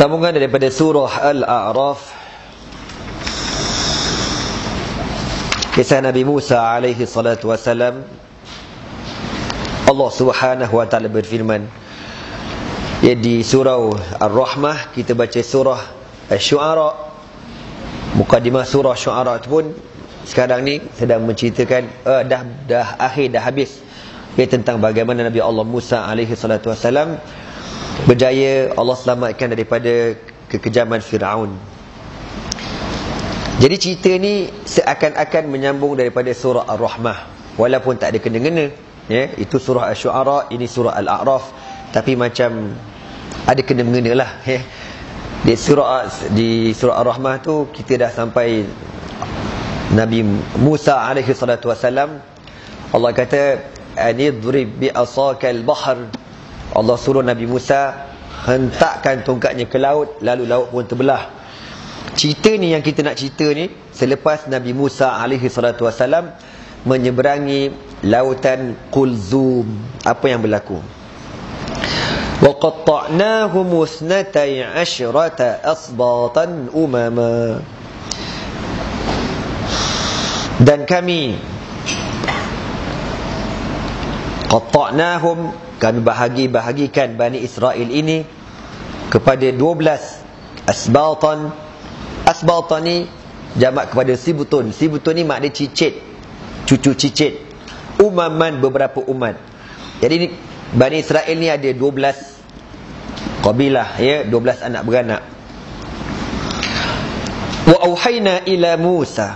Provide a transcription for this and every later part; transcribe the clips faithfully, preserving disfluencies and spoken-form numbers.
Sambungan daripada surah Al-A'raf, kisah Nabi Musa alaihi salatu wassalam. Allah Subhanahu wa taala berfirman, ya, di surah Ar-Rahmah kita baca surah Asy-Syu'ara. Mukadimah surah Syu'ara itu pun sekarang ni sedang menceritakan uh, dah dah akhir dah habis, ya, tentang bagaimana Nabi Allah Musa alaihi salatu wassalam berjaya Allah selamatkan daripada kekejaman Firaun. Jadi cerita ni seakan-akan menyambung daripada surah Ar-Rahmah, walaupun tak ada kena-mengena, ya. Itu surah Asy-Syu'ara, ini surah Al-A'raf, tapi macam ada kena-mengena lah, ya. Di surah di surah Ar-Rahmah tu kita dah sampai Nabi Musa alaihi salatu wassalam. Allah kata, anidrib bi asakal bahr. Allah suruh Nabi Musa hentakkan tongkatnya ke laut, lalu laut pun terbelah. Cerita ni yang kita nak cerita ni selepas Nabi Musa alaihi salatu wassalam menyeberangi lautan Kulzum. Apa yang berlaku? Wa qatta'nahum musnatai asyrata asbatan umama. Dan kami qatta'nahum, kami bahagi-bahagikan Bani Israel ini kepada dua belas asbatan. Asbatan ni jamak kepada sibutun. Sibutun ni makna cicit, cucu cicit. Umaman, beberapa umat. Jadi ni, Bani Israel ni ada dua belas kabilah, ya, dua belas anak beranak. Wa auhayna ila Musa,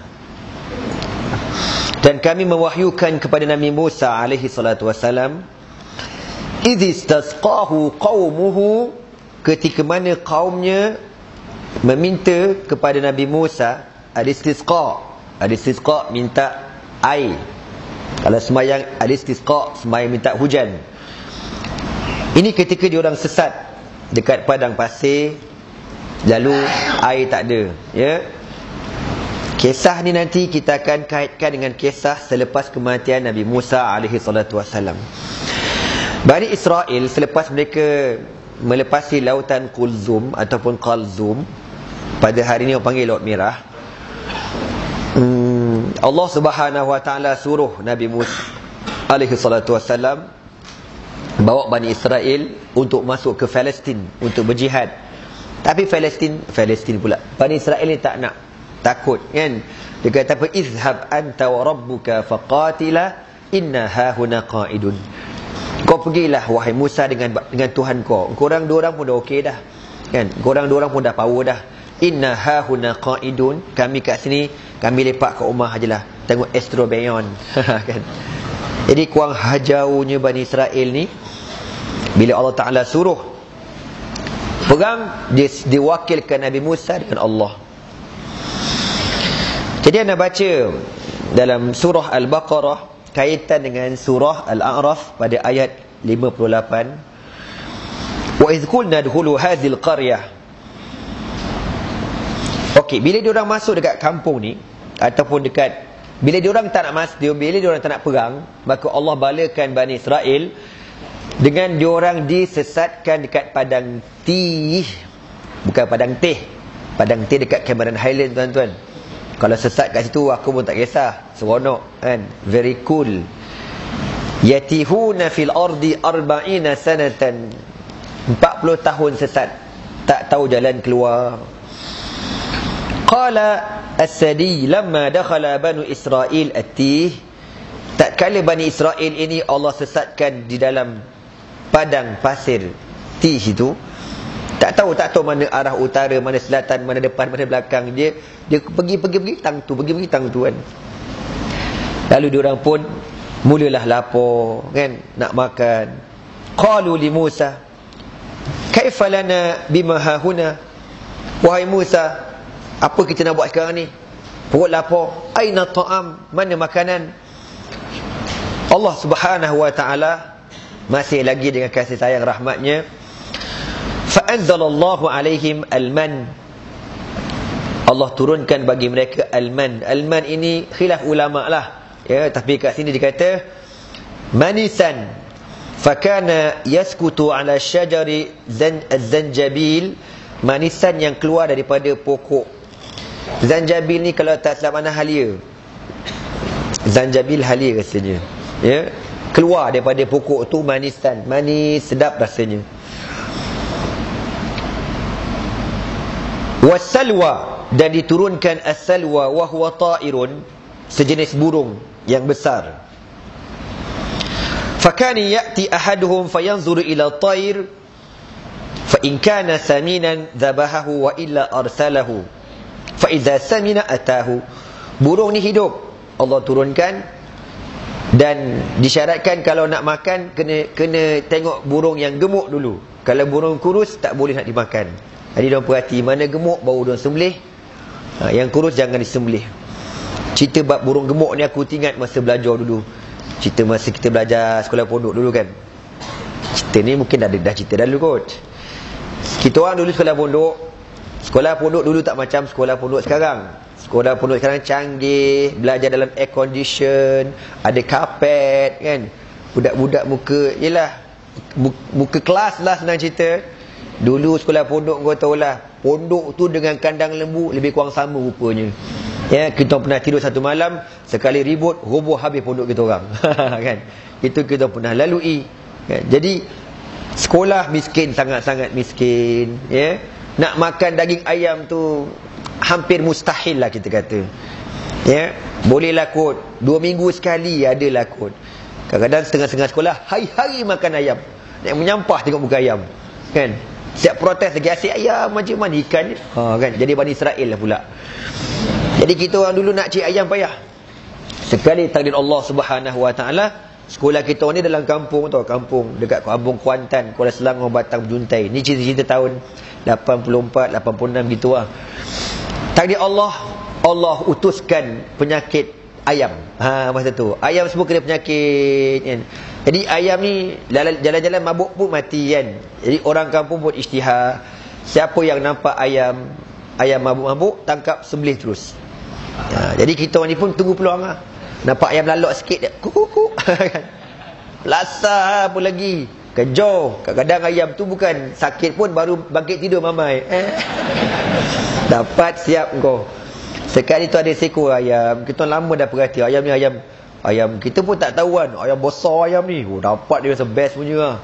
dan kami mewahyukan kepada Nabi Musa alaihi salatu wassalam, idh istasqahu qaumuhu, ketika mana kaumnya meminta kepada Nabi Musa. Al-istisqa, al-istisqa minta air. Kalau semayang al-istisqa, semayang minta hujan. Ini ketika diorang sesat dekat padang pasir, lalu air tak ada, ya. Kisah ni nanti kita akan kaitkan dengan kisah selepas kematian Nabi Musa alaihi salatu wassalam. Bani Israel selepas mereka melepasi lautan Kulzum ataupun Qalzum, pada hari ni orang panggil Laut Merah, hmm, Allah Subhanahu wa taala suruh Nabi Musa alaihi salatu wassalam bawa Bani Israel untuk masuk ke Palestin untuk berjihad. Tapi Palestin, Palestin pula, Bani Israel ni tak nak, takut, kan. Dia kata apa? Izhab anta wa rabbuka faqatila inna hahuna qa'idun. Kau pergilah wahai Musa dengan dengan Tuhan kau. Korang dua orang pun dah okey dah, kan. Korang dua orang pun dah power dah. Inna hahuna qa'idun. Kami kat sini, kami lepak kat rumah ajalah, tengok Astro Beyond. Kan. Jadi kurang hajaunya Bani Israel ni, bila Allah Ta'ala suruh perang, dia diwakilkan Nabi Musa dengan Allah. Jadi anda baca dalam surah Al-Baqarah kaitan dengan surah Al-A'raf pada ayat lima puluh lapan. Wa idh qulna adkhulu hadhil qaryah. Okey, bila dia orang masuk dekat kampung ni ataupun dekat, bila dia orang tak nak masuk, bila dia orang tak nak perang, maka Allah balakan Bani Israel dengan dia orang disesatkan dekat padang Tih. Bukan padang Teh, padang Teh dekat Cameron Highland, tuan-tuan. Kalau sesat kat situ aku pun tak kisah, seronok, kan, very cool. Yatihuna fil ardi arba'ina sanatan, empat puluh tahun sesat, tak tahu jalan keluar. Qala as-sadi lamma dakhala banu Israil at-Tih, tatkala Bani Israel ini Allah sesatkan di dalam padang pasir Tih itu, tak tahu tak tahu mana arah utara, mana selatan, mana depan, mana belakang. Dia dia pergi pergi pergi tang tu, pergi pergi tang tu, kan. Lalu diorang pun mulalah lapar, kan, nak makan. Qalu li Musa, kaifa lana bima hahuna? Wahai Musa, apa kita nak buat sekarang ni? Perut lapar. Aina ta'am? Mana makanan? Allah Subhanahu wa taala masih lagi dengan kasih sayang rahmatnya, fa'anzalallahu alaihim al-man. Allah turunkan bagi mereka al-man. Al-man ini khilaf ulama lah, ya, tapi kat sini dikata manisan. Fakana yaskutu ala syajari zan az-zanjabil manisan yang keluar daripada pokok. Zanjabil ni kalau tak silap mana halia. Zanjabil halia rasanya. Ya, keluar daripada pokok tu manisan, manis sedap rasanya. Wasalwa, dan diturunkan as-salwa wa huwa ta'irun, sejenis burung yang besar. Fakani ya'ti ahaduhum fayanzuru ila at-ta'ir fa in kana saminan dhabahahu wa illa arsalahu fa idza samina atahu. Burung ni hidup Allah turunkan, dan disyaratkan kalau nak makan kena kena tengok burung yang gemuk dulu. Kalau burung kurus tak boleh nak dimakan. Jadi diorang perhati mana gemuk baru diorang sembelih. Ha, yang kurus jangan disembelih. Cerita bab burung gemuk ni aku ingat masa belajar dulu. Cerita masa kita belajar sekolah pondok dulu kan. Cerita ni mungkin dah dah cerita dah dulu kot. Kita orang dulu sekolah pondok. Sekolah pondok dulu tak macam sekolah pondok sekarang. Sekolah pondok sekarang canggih, belajar dalam air condition, ada karpet kan. Budak-budak muka, yelah, muka kelas lah senang cerita. Dulu sekolah pondok kau tahulah, pondok tu dengan kandang lembu lebih kurang sama rupanya. Ya, kita pernah tidur satu malam, sekali ribut roboh habis pondok kita orang. Kan? Itu kita pernah lalui. Kan? Jadi sekolah miskin, sangat-sangat miskin, ya. Nak makan daging ayam tu hampir mustahil lah kita kata. Ya, bolehlah kot dua minggu sekali adalah kot. Kadang-kadang setengah-setengah sekolah hari-hari makan ayam. Nak menyampah tengok muka ayam. Kan? Siap protes lagi, asyik ayam macam mana ikan ni. Ha, kan? Jadi Bani Israel lah pula. Jadi kita orang dulu nak cari ayam payah. Sekali takdir Allah Subhanahu Wa Taala, sekolah kita ni dalam kampung tau, kampung dekat Kampung Kuantan, Kuala Selangor, Batang, Juntai. Ni cerita-cerita tahun lapan puluh empat, lapan puluh enam gitu lah. Takdir Allah, Allah utuskan penyakit ayam. Ha, masa tu ayam semua kena penyakit kan. Jadi ayam ni jalan-jalan mabuk pun mati kan. Jadi orang kampung buat isytihar, siapa yang nampak ayam ayam mabuk-mabuk tangkap sembelih terus. Ha, jadi kita ni pun tunggu peluang lah. Nampak ayam lalok sikit dia kuk-kuk kan. Lasar pun lagi. Kejar. Kadang-kadang ayam tu bukan sakit pun baru bangkit tidur mamai. Eh. Dapat siap kau. Sekali tu ada seekor ayam. Kita lama dah perhati ayam ni ayam ayam kita pun tak tahu kan. Ayam besar ayam ni. Oh, dapat dia rasa best punya lah.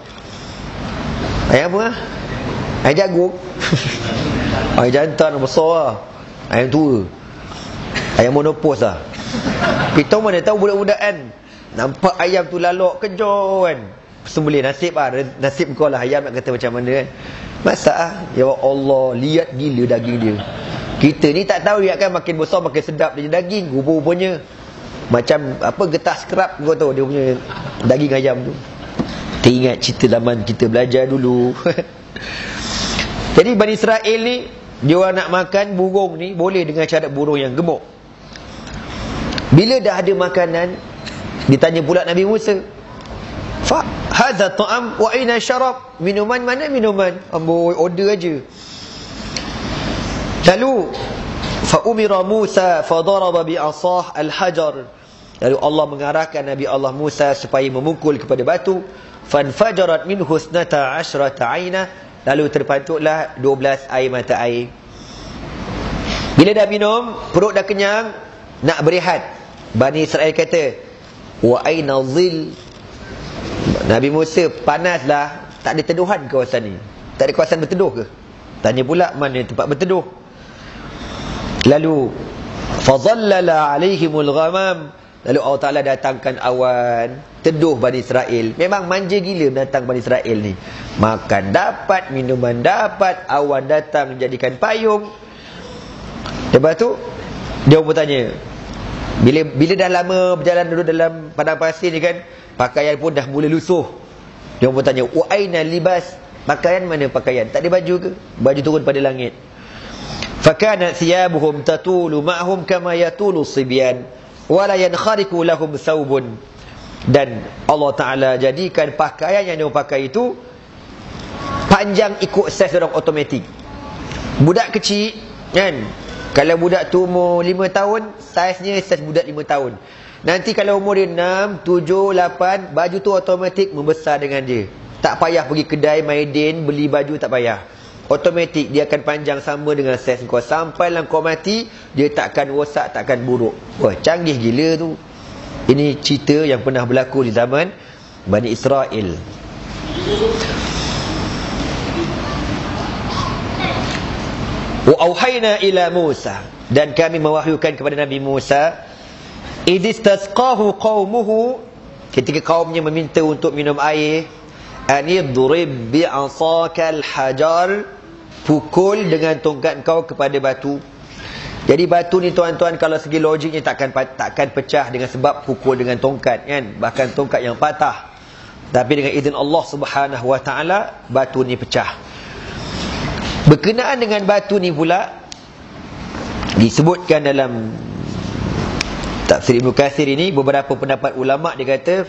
Ayam apa lah? Ayam jagung. Ayam jantan besar lah. Ayam tua. Ayam monopos lah. Kita mana tahu budak-budak kan. Nampak ayam tu lalok kejar kan. Sembelih nasib lah. Nasib kau lah ayam nak kata macam mana kan. Masak lah. Ya Allah, lihat gila daging dia. Kita ni tak tahu dia kan makin besar makin sedap dia daging. Rupa-rupanya macam apa getah skrap kau tahu dia punya daging ayam tu. Teringat cerita zaman kita belajar dulu. Jadi Bani Israel ni dia orang nak makan burung ni boleh dengan cara burung yang gemuk. Bila dah ada makanan, ditanya pula Nabi Musa, fa hadza ta'am wa aina syarab? Minuman mana minuman? Amboi order aja. Lalu fa umira Musa fa daraba bi asah al-hajar. Lalu Allah mengarahkan Nabi Allah Musa supaya memukul kepada batu. Fanfajarat minhu husnata asyrata aina. Lalu terpantullah dua belas air mata air. Bila dah minum, perut dah kenyang, nak berehat. Bani Israel kata, wa aina dhil? Nabi Musa, panaslah, tak ada teduhan kawasan ni. Tak ada kawasan berteduh ke? Tanya pula mana tempat berteduh. Lalu fadhallala alaihimul ghamam. Lalu Allah Ta'ala datangkan awan, teduh Bani Israel. Memang manja gila mendatang Bani Israel ni. Makan dapat, minuman dapat, awan datang menjadikan payung. Lepas tu dia pun tanya, Bila bila dah lama berjalan dulu dalam padang pasir ni kan, pakaian pun dah mula lusuh. Dia pun tanya, wa aina libas? Pakaian mana pakaian? Tak ada baju ke? Baju turun pada langit. Fakana thiyabuhum tatulu ma'hum kama yatulu sibyan wa la yankhariqu lahum thawbun. Dan Allah Ta'ala jadikan pakaian yang dia pakai itu panjang ikut saiz orang automatik. Budak kecil kan, kalau budak tu umur lima tahun, saiznya saiz budak lima tahun. Nanti kalau umur dia enam, tujuh, lapan, baju tu automatik membesar dengan dia. Tak payah pergi kedai Maidin beli baju, tak payah. automatik dia akan panjang sama dengan saiz kau. Sampailah kau mati, dia takkan rosak, takkan buruk. Wah, canggih gila tu. Ini cerita yang pernah berlaku di zaman Bani Israel. Wa auhayna ila Musa, dan kami mewahyukan kepada Nabi Musa, idistasqahu qaumuhu, ketika kaumnya meminta untuk minum air, anidrib bi'asakal hajar, pukul dengan tongkat kau kepada batu. Jadi batu ni tuan-tuan, kalau segi logiknya takkan takkan pecah dengan sebab pukul dengan tongkat, kan? Bahkan tongkat yang patah. Tapi dengan izin Allah Subhanahu wa taala, batu ni pecah. Berkenaan dengan batu ni pula disebutkan dalam tafsir Ibnu Katsir ini, beberapa pendapat ulama dia kata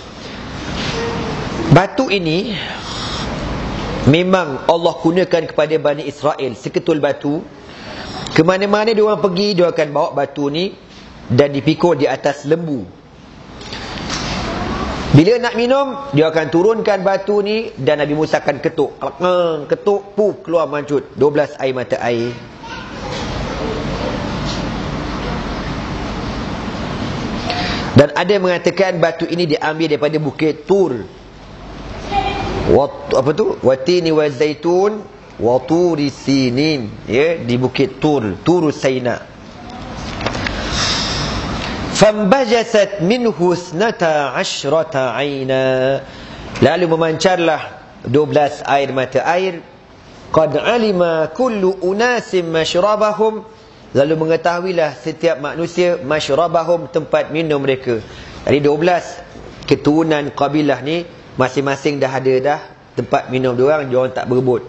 batu ini memang Allah gunakan kepada Bani Israel seketul batu. Ke mana-mana dia orang pergi, dia akan bawa batu ni dan dipikul di atas lembu. Bila nak minum, dia akan turunkan batu ni dan Nabi Musa akan ketuk. Ketuk, puh, keluar mancut dua belas air mata air. Dan ada yang mengatakan batu ini diambil daripada bukit Tur. Wat, apa tu? Watini wa zaitun wa turi sinin, ya, di bukit Tur, Turus Saina. Fambajasat minhu snata ashrata aina, lalu memancarlah dua belas air mata air. Qad alima kullu unasim mashrabahum, lalu mengetahuilah setiap manusia mashrabahum, tempat minum mereka. Jadi dua belas keturunan kabilah ni masing-masing dah ada dah tempat minum dia orang, dia orang tak berebut.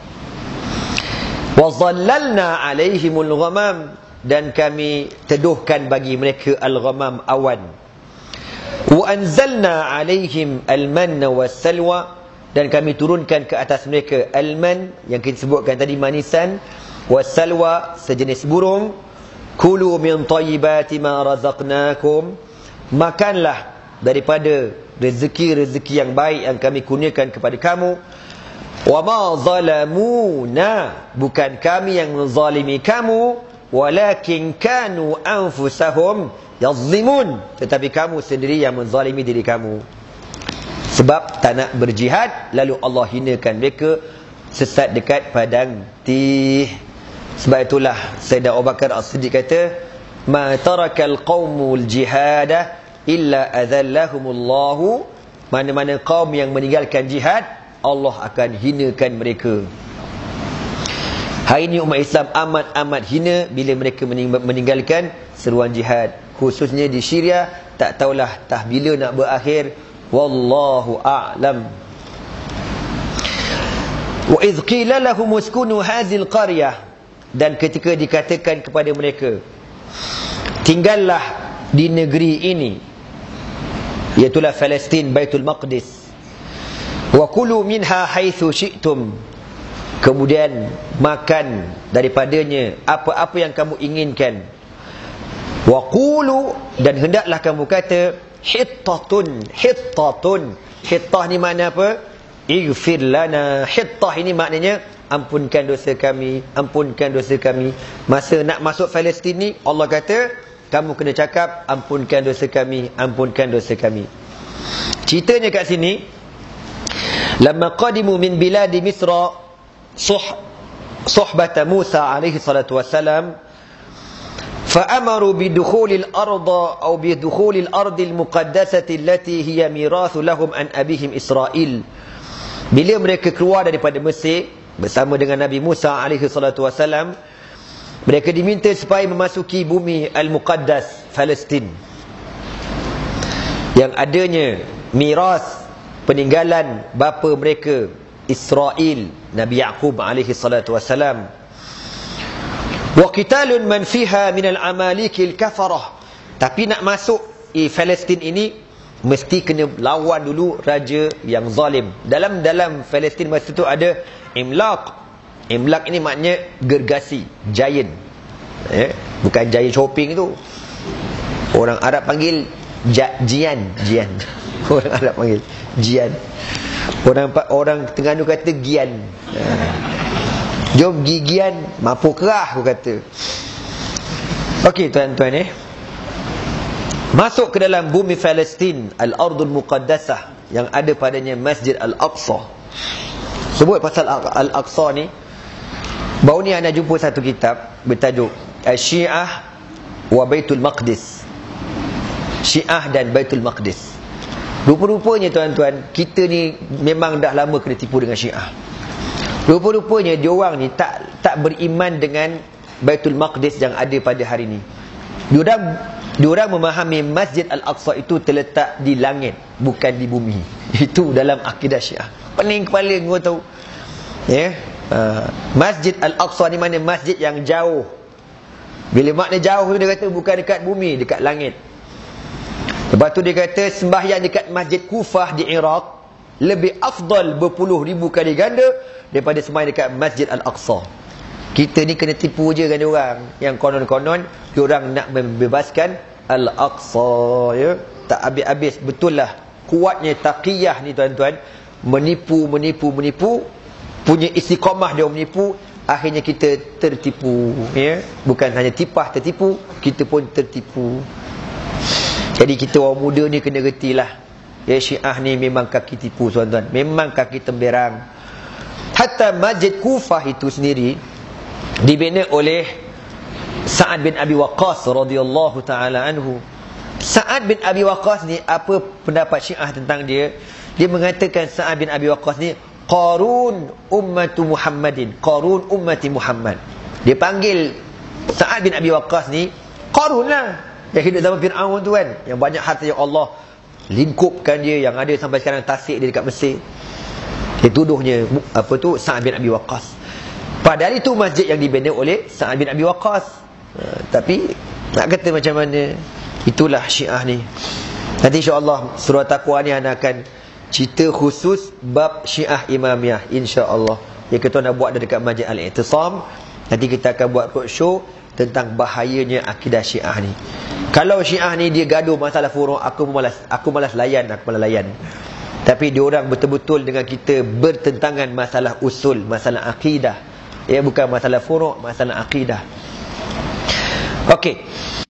Wa dhallalna alaihimul ghamam, dan kami teduhkan bagi mereka al-ghamam, awan. Wa anzalna alaihim al-manna was-salwa, dan kami turunkan ke atas mereka al-man, yang kita sebutkan tadi manisan, was-salwa, sejenis burung. Kulu min tayyibati ma razaqnakum, makanlah daripada rezeki-rezeki yang baik yang kami kurniakan kepada kamu. Wa ma zalamuna, bukan kami yang menzalimi kamu, walakin kanu anfusahum yazlimun, tetapi kamu sendiri yang menzalimi diri kamu. Sebab tak nak berjihad, lalu Allah hinakan mereka, sesat dekat padang tih. Sebab itulah Sayyidina Abu Bakar As-Siddiq kata, ma tarakal qaumul jihada illa adhallahumullahu, mana-mana kaum yang meninggalkan jihad, Allah akan hinakan mereka. Hari ini umat Islam amat-amat hina bila mereka meninggalkan seruan jihad, khususnya di Syria. Tak tahulah tah bila nak berakhir, wallahu a'lam. Wa idh qila lahum uskunu hadhil qaryah, dan ketika dikatakan kepada mereka, tinggallah di negeri ini, iaitulah Palestin, Baitul Maqdis. Wa kulu minha haitsu syi'tum, kemudian makan daripadanya apa-apa yang kamu inginkan. Wa qulu, dan hendaklah kamu kata, hittatun, hittatun. Hittah ni makna apa? Ighfir lana. Hittah ini maknanya ampunkan dosa kami, ampunkan dosa kami. Masa nak masuk Palestin ni, Allah kata kamu kena cakap ampunkan dosa kami, ampunkan dosa kami. Ceritanya kat sini, lamma qadimu min biladi Misra suh suhbata Musa alaihi salatu wassalam, فأمروا بدخول الأرض أو بدخول الأرض المقدسة التي هي ميراث لهم عن أبيهم إسرائيل. Bila mereka keluar daripada Mesir bersama dengan Nabi Musa alaihi salatu wassalam, mereka diminta supaya memasuki bumi Al-Muqaddas, Palestin, yang adanya miras, peninggalan bapa mereka Israel, Nabi Yaqub alaihi salatu wassalam. Wa qitalun man fiha min al-amalikil kafarah, tapi nak masuk eh, Palestin ini mesti kena lawan dulu raja yang zalim. Dalam dalam Palestin masa tu ada imlaq. Imlaq ini maknanya gergasi, giant. Eh, bukan giant shopping tu. Orang Arab panggil ja, jian, jian. Orang Arab panggil jian. Orang orang Terengganu kata gian. Jom gigian mampu kerah, aku kata. Okey tuan-tuan eh. Masuk ke dalam bumi Palestin, Al-Ardul Muqaddasah, yang ada padanya Masjid Al-Aqsa. Sebut pasal Al-Aqsa ni, baru ni anda jumpa satu kitab bertajuk Syiah wa Baitul Maqdis. Syiah dan Baitul Maqdis. Rupa-rupanya tuan-tuan, kita ni memang dah lama kena tipu dengan Syiah. Rupa-rupanya diorang ni tak tak beriman dengan Baitul Maqdis yang ada pada hari ni. Diorang diorang memahami Masjid Al-Aqsa itu terletak di langit, bukan di bumi. Itu dalam akidah Syiah. Pening kepala kau tahu. Ya. Yeah. Uh, Masjid Al-Aqsa ni mana? Masjid yang jauh. Bila makna jauh tu dia kata bukan dekat bumi, dekat langit. Lepas tu dia kata sembahyang dekat Masjid Kufah di Iraq lebih afdal berpuluh ribu kali ganda daripada sembahyang dekat Masjid Al-Aqsa. Kita ni kena tipu je kan diorang, yang konon-konon diorang nak membebaskan Al-Aqsa, ya. Tak habis-habis. Betul lah, kuatnya taqiyah ni tuan-tuan, menipu, menipu, menipu, punya istiqamah dia menipu, akhirnya kita tertipu, ya. Bukan hanya tipah tertipu, kita pun tertipu. Jadi kita orang muda ni kena retilah, ya, Syiah ni memang kaki tipu tuan-tuan, memang kaki temberang. Hatta Masjid Kufah itu sendiri dibina oleh Sa'ad bin Abi Waqqas radhiyallahu taala anhu. Sa'ad bin Abi Waqqas ni, apa pendapat Syiah tentang dia? Dia mengatakan Sa'ad bin Abi Waqqas ni Qarun ummatu Muhammadin, Qarun ummati Muhammad. Dia panggil Sa'ad bin Abi Waqqas ni Qarun lah, yang hidup zaman Fir'aun tu kan, yang banyak harta yang Allah lingkupkan dia, yang ada sampai sekarang tasik dia dekat Mesir. Dia tuduhnya apa tu Sa'ad bin Abi Waqqas. Padahal itu masjid yang dibina oleh Sa'ad bin Abi Waqqas. Uh, tapi nak kata macam mana, itulah Syiah ni. Nanti insya-Allah surah Taqwa ni anda akan cerita khusus bab Syiah Imamiyah, insya-Allah. Yang kita nak buat dekat Masjid Al-I'tisam. Nanti kita akan buat roadshow tentang bahayanya akidah Syiah ni. Kalau Syiah ni dia gaduh masalah furu', aku malas, aku malas layan, aku malas layan. Tapi diorang betul-betul dengan kita bertentangan masalah usul, masalah akidah. Ya, bukan masalah furu', masalah akidah. Okey.